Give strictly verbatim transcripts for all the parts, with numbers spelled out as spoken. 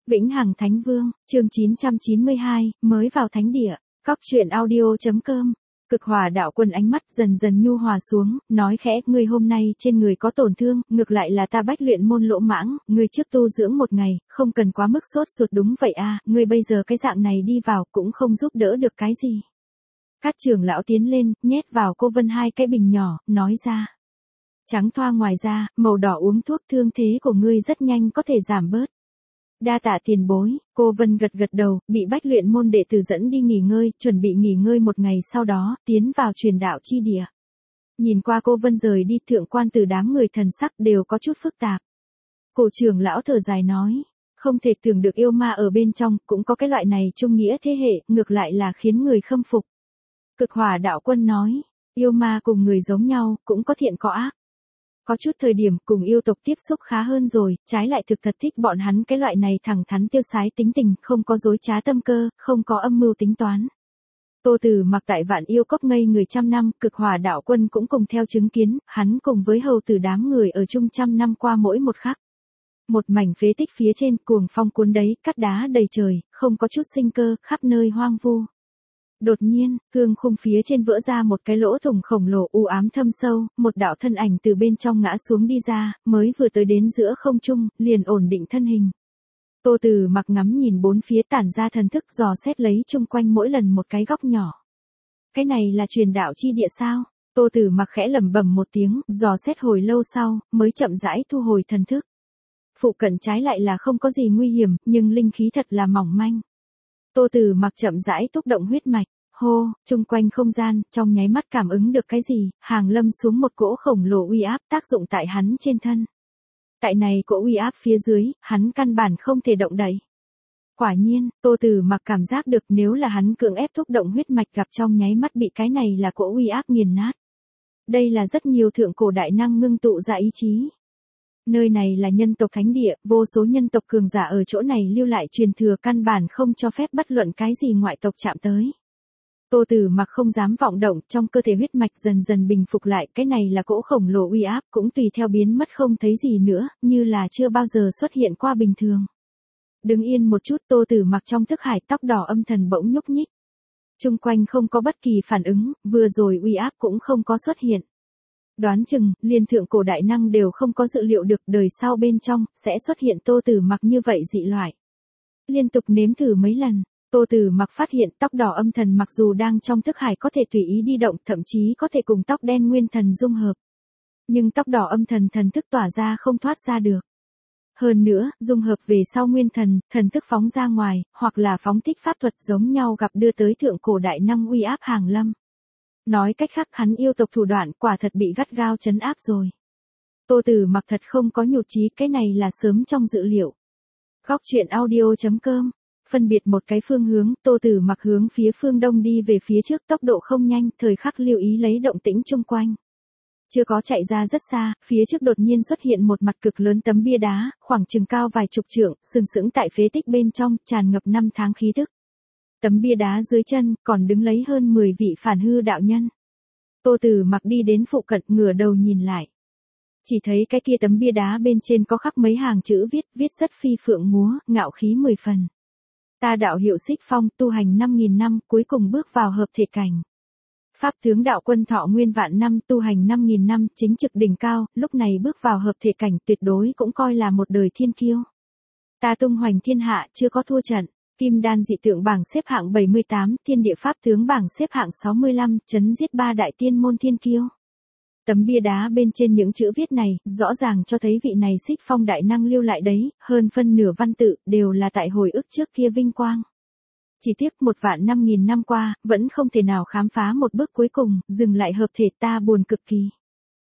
Vĩnh Hằng Thánh Vương, chương chín trăm chín mươi hai, mới vào thánh địa, cóc truyện audio.com. Cực Hỏa Đạo Quân ánh mắt dần dần nhu hòa xuống, nói khẽ, ngươi hôm nay trên người có tổn thương, ngược lại là ta Bách Luyện Môn Lỗ Mãng, ngươi trước tu dưỡng một ngày, không cần quá mức sốt ruột. Đúng vậy a, ngươi bây giờ cái dạng này đi vào cũng không giúp đỡ được cái gì. Các trưởng lão tiến lên, nhét vào cô Vân hai cái bình nhỏ, nói ra. Trắng thoa ngoài ra, màu đỏ uống thuốc, thương thế của ngươi rất nhanh có thể giảm bớt. Đa tạ tiền bối, cô Vân gật gật đầu, bị Bách Luyện Môn đệ tử dẫn đi nghỉ ngơi, chuẩn bị nghỉ ngơi một ngày sau đó, tiến vào truyền đạo chi địa. Nhìn qua cô Vân rời đi, thượng quan từ đám người thần sắc đều có chút phức tạp. Cổ trưởng lão thở dài nói, không thể tưởng được yêu ma ở bên trong, cũng có cái loại này trung nghĩa thế hệ, ngược lại là khiến người khâm phục. Cực Hỏa Đạo Quân nói, yêu ma cùng người giống nhau, cũng có thiện có ác. Có chút thời điểm cùng yêu tộc tiếp xúc khá hơn rồi, trái lại thực thật thích bọn hắn cái loại này thẳng thắn tiêu sái tính tình, không có dối trá tâm cơ, không có âm mưu tính toán. Tô Tử Mặc tại Vạn Yêu Cốc ngây người trăm năm, Cực Hỏa Đạo Quân cũng cùng theo chứng kiến, hắn cùng với hầu tử đám người ở chung trăm năm qua mỗi một khắc. Một mảnh phế tích phía trên, cuồng phong cuốn đấy, cát đá đầy trời, không có chút sinh cơ, khắp nơi hoang vu. Đột nhiên, thương khung phía trên vỡ ra một cái lỗ thủng khổng lồ u ám thâm sâu, một đạo thân ảnh từ bên trong ngã xuống đi ra, mới vừa tới đến giữa không trung, liền ổn định thân hình. Tô Tử Mặc ngắm nhìn bốn phía tản ra thần thức dò xét lấy chung quanh mỗi lần một cái góc nhỏ. Cái này là truyền đạo chi địa sao? Tô Tử Mặc khẽ lẩm bẩm một tiếng, dò xét hồi lâu sau, mới chậm rãi thu hồi thần thức. Phụ cận trái lại là không có gì nguy hiểm, nhưng linh khí thật là mỏng manh. Tô Tử Mặc chậm rãi túc động huyết mạch, hô, chung quanh không gian, trong nháy mắt cảm ứng được cái gì, hàng lâm xuống một cỗ khổng lồ uy áp tác dụng tại hắn trên thân. Tại này cỗ uy áp phía dưới, hắn căn bản không thể động đậy. Quả nhiên, Tô Tử Mặc cảm giác được nếu là hắn cưỡng ép thúc động huyết mạch gặp trong nháy mắt bị cái này là cỗ uy áp nghiền nát. Đây là rất nhiều thượng cổ đại năng ngưng tụ ra ý chí. Nơi này là nhân tộc thánh địa, vô số nhân tộc cường giả ở chỗ này lưu lại truyền thừa căn bản không cho phép bất luận cái gì ngoại tộc chạm tới. Tô Tử Mặc không dám vọng động, trong cơ thể huyết mạch dần dần bình phục lại, cái này là cỗ khổng lồ uy áp cũng tùy theo biến mất không thấy gì nữa, như là chưa bao giờ xuất hiện qua bình thường. Đứng yên một chút, Tô Tử Mặc trong thức hải tóc đỏ âm thần bỗng nhúc nhích. Chung quanh không có bất kỳ phản ứng, vừa rồi uy áp cũng không có xuất hiện. Đoán chừng, liên thượng cổ đại năng đều không có dự liệu được đời sau bên trong, sẽ xuất hiện Tô Tử Mặc như vậy dị loại. Liên tục nếm thử mấy lần, Tô Tử Mặc phát hiện tóc đỏ âm thần mặc dù đang trong thức hải có thể tùy ý đi động, thậm chí có thể cùng tóc đen nguyên thần dung hợp. Nhưng tóc đỏ âm thần thần thức tỏa ra không thoát ra được. Hơn nữa, dung hợp về sau nguyên thần, thần thức phóng ra ngoài, hoặc là phóng thích pháp thuật giống nhau gặp đưa tới thượng cổ đại năng uy áp hàng lâm. Nói cách khác hắn yêu tộc thủ đoạn quả thật bị gắt gao trấn áp rồi. Tô Tử Mặc thật không có nhụt chí, cái này là sớm trong dự liệu. Góc truyện audio.com. Phân biệt một cái phương hướng, Tô Tử Mặc hướng phía phương đông đi về phía trước, tốc độ không nhanh, thời khắc lưu ý lấy động tĩnh chung quanh. Chưa có chạy ra rất xa, phía trước đột nhiên xuất hiện một mặt cực lớn tấm bia đá, khoảng chừng cao vài chục trượng, sừng sững tại phế tích bên trong, tràn ngập năm tháng khí tức. Tấm bia đá dưới chân, còn đứng lấy hơn mười vị phản hư đạo nhân. Tô Tử Mặc đi đến phụ cận, ngửa đầu nhìn lại. Chỉ thấy cái kia tấm bia đá bên trên có khắc mấy hàng chữ viết, viết rất phi phượng múa, ngạo khí mười phần. Ta đạo hiệu Xích Phong, tu hành năm nghìn năm, cuối cùng bước vào hợp thể cảnh. Pháp tướng đạo quân thọ nguyên vạn năm, tu hành năm nghìn năm, chính trực đỉnh cao, lúc này bước vào hợp thể cảnh tuyệt đối cũng coi là một đời thiên kiêu. Ta tung hoành thiên hạ, chưa có thua trận. Kim đan dị tượng bảng xếp hạng bảy mươi tám, thiên địa pháp tướng bảng xếp hạng sáu mươi lăm, chấn giết ba đại tiên môn thiên kiêu. Tấm bia đá bên trên những chữ viết này, rõ ràng cho thấy vị này Xích Phong đại năng lưu lại đấy, hơn phân nửa văn tự, đều là tại hồi ức trước kia vinh quang. Chỉ tiếc một vạn năm nghìn năm qua, vẫn không thể nào khám phá một bước cuối cùng, dừng lại hợp thể, ta buồn cực kỳ.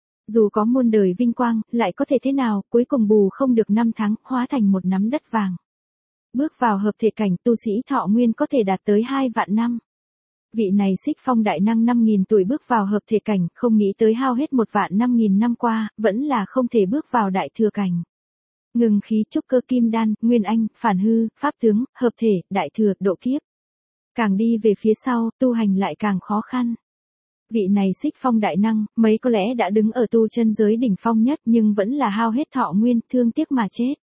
Dù có muôn đời vinh quang, lại có thể thế nào, cuối cùng bù không được năm tháng, hóa thành một nắm đất vàng. Bước vào hợp thể cảnh, tu sĩ thọ nguyên có thể đạt tới hai vạn năm. Vị này Xích Phong đại năng năm nghìn tuổi bước vào hợp thể cảnh, không nghĩ tới hao hết một vạn năm nghìn năm qua, vẫn là không thể bước vào đại thừa cảnh. Ngừng khí, trúc cơ, kim đan, nguyên anh, phản hư, pháp tướng, hợp thể, đại thừa, độ kiếp. Càng đi về phía sau, tu hành lại càng khó khăn. Vị này Xích Phong đại năng, mấy có lẽ đã đứng ở tu chân giới đỉnh phong nhất, nhưng vẫn là hao hết thọ nguyên, thương tiếc mà chết.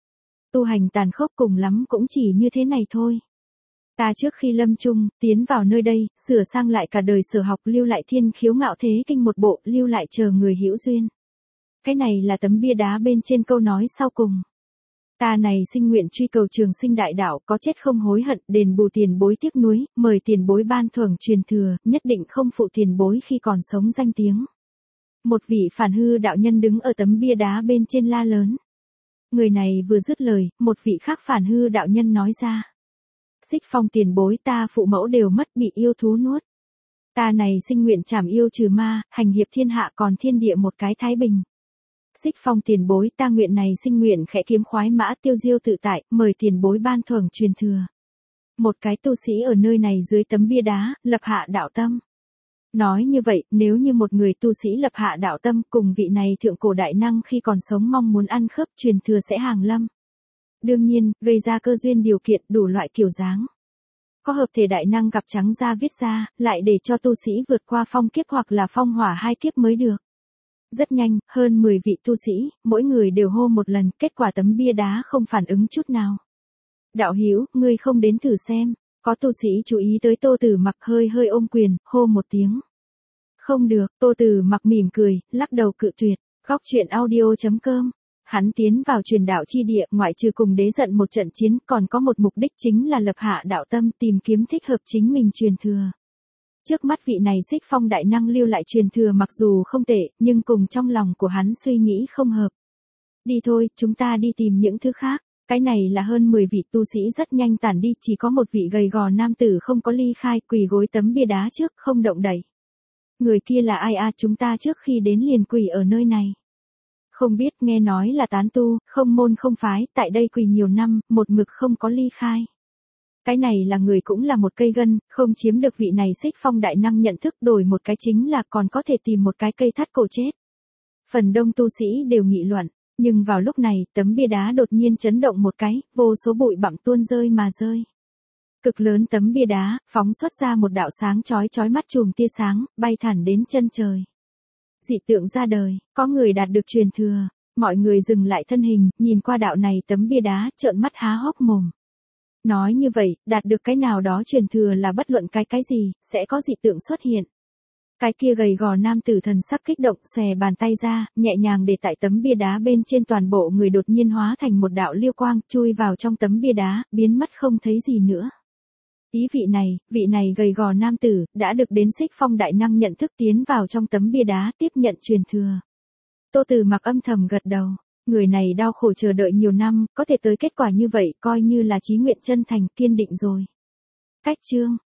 Tu hành tàn khốc cùng lắm cũng chỉ như thế này thôi. Ta trước khi lâm chung, tiến vào nơi đây, sửa sang lại cả đời sở học, lưu lại thiên khiếu ngạo thế kinh một bộ, lưu lại chờ người hữu duyên. Cái này là tấm bia đá bên trên câu nói sau cùng. Ta này sinh nguyện truy cầu trường sinh đại đạo, có chết không hối hận, đền bù tiền bối tiếc nuối, mời tiền bối ban thưởng truyền thừa, nhất định không phụ tiền bối khi còn sống danh tiếng. Một vị phản hư đạo nhân đứng ở tấm bia đá bên trên la lớn. Người này vừa dứt lời, một vị khác phản hư đạo nhân nói ra. Xích Phong tiền bối, ta phụ mẫu đều mất bị yêu thú nuốt. Ta này sinh nguyện trảm yêu trừ ma, hành hiệp thiên hạ còn thiên địa một cái thái bình. Xích Phong tiền bối, ta nguyện này sinh nguyện khẽ kiếm khoái mã tiêu diêu tự tại, mời tiền bối ban thưởng truyền thừa. Một cái tu sĩ ở nơi này dưới tấm bia đá, lập hạ đạo tâm. Nói như vậy, nếu như một người tu sĩ lập hạ đạo tâm cùng vị này thượng cổ đại năng khi còn sống mong muốn ăn khớp truyền thừa sẽ hàng lâm. Đương nhiên, gây ra cơ duyên điều kiện đủ loại kiểu dáng. Có hợp thể đại năng gặp trắng ra viết ra, lại để cho tu sĩ vượt qua phong kiếp hoặc là phong hỏa hai kiếp mới được. Rất nhanh, hơn mười vị tu sĩ, mỗi người đều hô một lần, kết quả tấm bia đá không phản ứng chút nào. Đạo hữu, ngươi không đến thử xem, có tu sĩ chú ý tới Tô Tử Mặc hơi hơi ôm quyền, hô một tiếng. Không được, Tô Tử Mặc mỉm cười, lắc đầu cự tuyệt, góc truyện audio chấm com. Hắn tiến vào truyền đạo chi địa, ngoại trừ cùng đế giận một trận chiến, còn có một mục đích chính là lập hạ đạo tâm, tìm kiếm thích hợp chính mình truyền thừa. Trước mắt vị này Xích Phong đại năng lưu lại truyền thừa mặc dù không tệ, nhưng cùng trong lòng của hắn suy nghĩ không hợp. Đi thôi, chúng ta đi tìm những thứ khác. Cái này là hơn mười vị tu sĩ rất nhanh tản đi, chỉ có một vị gầy gò nam tử không có ly khai, quỳ gối tấm bia đá trước, không động đậy. Người kia là ai à, chúng ta trước khi đến liền quỳ ở nơi này. Không biết, nghe nói là tán tu, không môn không phái, tại đây quỳ nhiều năm, một mực không có ly khai. Cái này là người cũng là một cây gân, không chiếm được vị này Xích Phong đại năng nhận thức, đổi một cái chính là còn có thể tìm một cái cây thắt cổ chết. Phần đông tu sĩ đều nghị luận, nhưng vào lúc này, tấm bia đá đột nhiên chấn động một cái, vô số bụi bặm tuôn rơi mà rơi. Cực lớn tấm bia đá, phóng xuất ra một đạo sáng chói chói mắt chùm tia sáng, bay thẳng đến chân trời. Dị tượng ra đời, có người đạt được truyền thừa, mọi người dừng lại thân hình, nhìn qua đạo này tấm bia đá, trợn mắt há hốc mồm. Nói như vậy, đạt được cái nào đó truyền thừa là bất luận cái cái gì, sẽ có dị tượng xuất hiện. Cái kia gầy gò nam tử thần sắc kích động, xòe bàn tay ra, nhẹ nhàng để tại tấm bia đá bên trên, toàn bộ người đột nhiên hóa thành một đạo liêu quang, chui vào trong tấm bia đá, biến mất không thấy gì nữa. Ý vị này, vị này gầy gò nam tử, đã được đến Xích Phong đại năng nhận thức tiến vào trong tấm bia đá, tiếp nhận truyền thừa. Tô Tử Mặc âm thầm gật đầu, người này đau khổ chờ đợi nhiều năm, có thể tới kết quả như vậy, coi như là chí nguyện chân thành, kiên định rồi. Cách chương